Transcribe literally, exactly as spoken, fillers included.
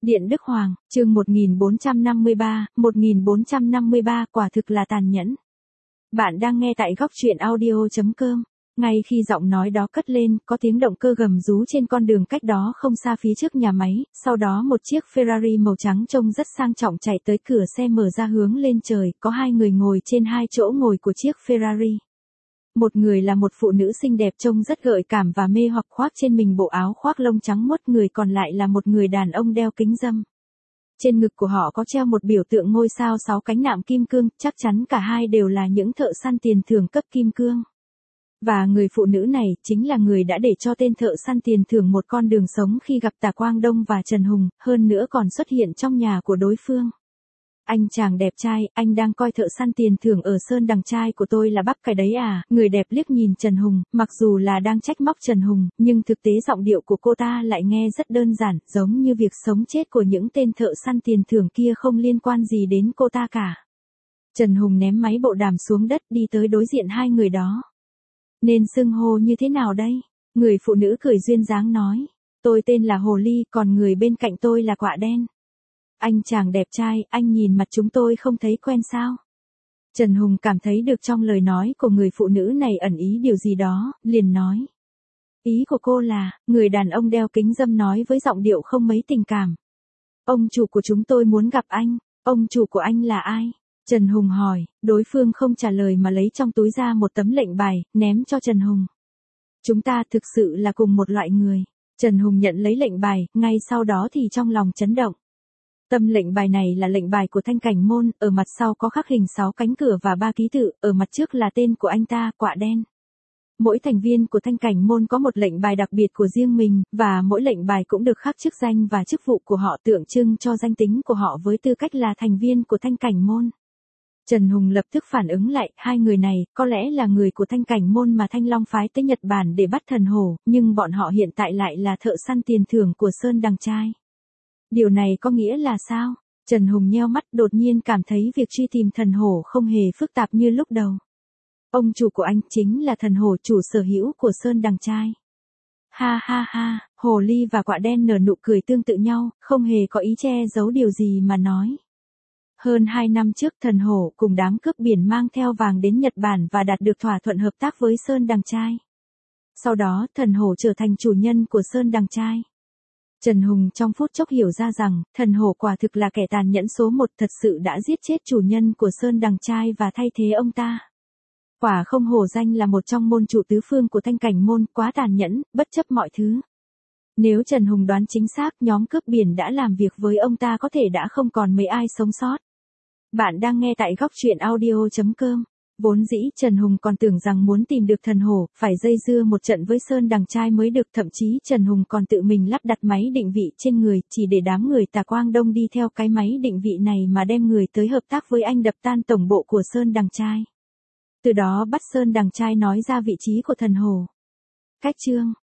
Điện Đức Hoàng, chương một nghìn bốn trăm năm mươi ba, một nghìn bốn trăm năm mươi ba quả thực là tàn nhẫn. Bạn đang nghe tại góc truyện audio chấm com. Ngay khi giọng nói đó cất lên, có tiếng động cơ gầm rú trên con đường cách đó không xa phía trước nhà máy, sau đó một chiếc Ferrari màu trắng trông rất sang trọng chạy tới, cửa xe mở ra hướng lên trời, có hai người ngồi trên hai chỗ ngồi của chiếc Ferrari. Một người là một phụ nữ xinh đẹp trông rất gợi cảm và mê hoặc, khoác trên mình bộ áo khoác lông trắng muốt, người còn lại là một người đàn ông đeo kính râm. Trên ngực của họ có treo một biểu tượng ngôi sao sáu cánh nạm kim cương, chắc chắn cả hai đều là những thợ săn tiền thưởng cấp kim cương. Và người phụ nữ này chính là người đã để cho tên thợ săn tiền thưởng một con đường sống khi gặp Tả Quang Đông và Trần Hùng, hơn nữa còn xuất hiện trong nhà của đối phương. Anh chàng đẹp trai, anh đang coi thợ săn tiền thưởng ở Sơn Đằng trai của tôi là bắp cải đấy à? Người đẹp liếc nhìn Trần Hùng, mặc dù là đang trách móc Trần Hùng, nhưng thực tế giọng điệu của cô ta lại nghe rất đơn giản, giống như việc sống chết của những tên thợ săn tiền thưởng kia không liên quan gì đến cô ta cả. Trần Hùng ném máy bộ đàm xuống đất, đi tới đối diện hai người đó. Nên xưng hô như thế nào đây? Người phụ nữ cười duyên dáng nói. Tôi tên là Hồ Ly, còn người bên cạnh tôi là Quạ Đen. Anh chàng đẹp trai, anh nhìn mặt chúng tôi không thấy quen sao? Trần Hùng cảm thấy được trong lời nói của người phụ nữ này ẩn ý điều gì đó, liền nói. Ý của cô là, người đàn ông đeo kính râm nói với giọng điệu không mấy tình cảm. Ông chủ của chúng tôi muốn gặp anh, ông chủ của anh là ai? Trần Hùng hỏi, đối phương không trả lời mà lấy trong túi ra một tấm lệnh bài, ném cho Trần Hùng. Chúng ta thực sự là cùng một loại người. Trần Hùng nhận lấy lệnh bài, ngay sau đó thì trong lòng chấn động. Tâm lệnh bài này là lệnh bài của Thanh Cảnh Môn, ở mặt sau có khắc hình sáu cánh cửa và ba ký tự, ở mặt trước là tên của anh ta, Quạ Đen. Mỗi thành viên của Thanh Cảnh Môn có một lệnh bài đặc biệt của riêng mình, và mỗi lệnh bài cũng được khắc chức danh và chức vụ của họ, tượng trưng cho danh tính của họ với tư cách là thành viên của Thanh Cảnh Môn. Trần Hùng lập tức phản ứng lại, hai người này, có lẽ là người của Thanh Cảnh Môn mà Thanh Long phái tới Nhật Bản để bắt thần hổ, nhưng bọn họ hiện tại lại là thợ săn tiền thưởng của Sơn Đằng trai. Điều này có nghĩa là sao? Trần Hùng nheo mắt, đột nhiên cảm thấy việc truy tìm thần hổ không hề phức tạp như lúc đầu. Ông chủ của anh chính là thần hổ, chủ sở hữu của Sơn Đằng trai. Ha ha ha, Hồ Ly và Quạ Đen nở nụ cười tương tự nhau, không hề có ý che giấu điều gì mà nói. Hơn hai năm trước, thần hổ cùng đám cướp biển mang theo vàng đến Nhật Bản và đạt được thỏa thuận hợp tác với Sơn Đằng trai. Sau đó, thần hổ trở thành chủ nhân của Sơn Đằng trai. Trần Hùng trong phút chốc hiểu ra rằng, thần hổ quả thực là kẻ tàn nhẫn số một, thật sự đã giết chết chủ nhân của Sơn Đằng trai và thay thế ông ta. Quả không hổ danh là một trong môn chủ tứ phương của Thanh Cảnh Môn, quá tàn nhẫn, bất chấp mọi thứ. Nếu Trần Hùng đoán chính xác, nhóm cướp biển đã làm việc với ông ta có thể đã không còn mấy ai sống sót. Bạn đang nghe tại góc truyện audio chấm com. Vốn dĩ Trần Hùng còn tưởng rằng muốn tìm được thần hổ, phải dây dưa một trận với Sơn Đằng trai mới được, thậm chí Trần Hùng còn tự mình lắp đặt máy định vị trên người, chỉ để đám người Tả Quang Đông đi theo cái máy định vị này mà đem người tới hợp tác với anh đập tan tổng bộ của Sơn Đằng trai. Từ đó bắt Sơn Đằng trai nói ra vị trí của thần hổ. Cách chương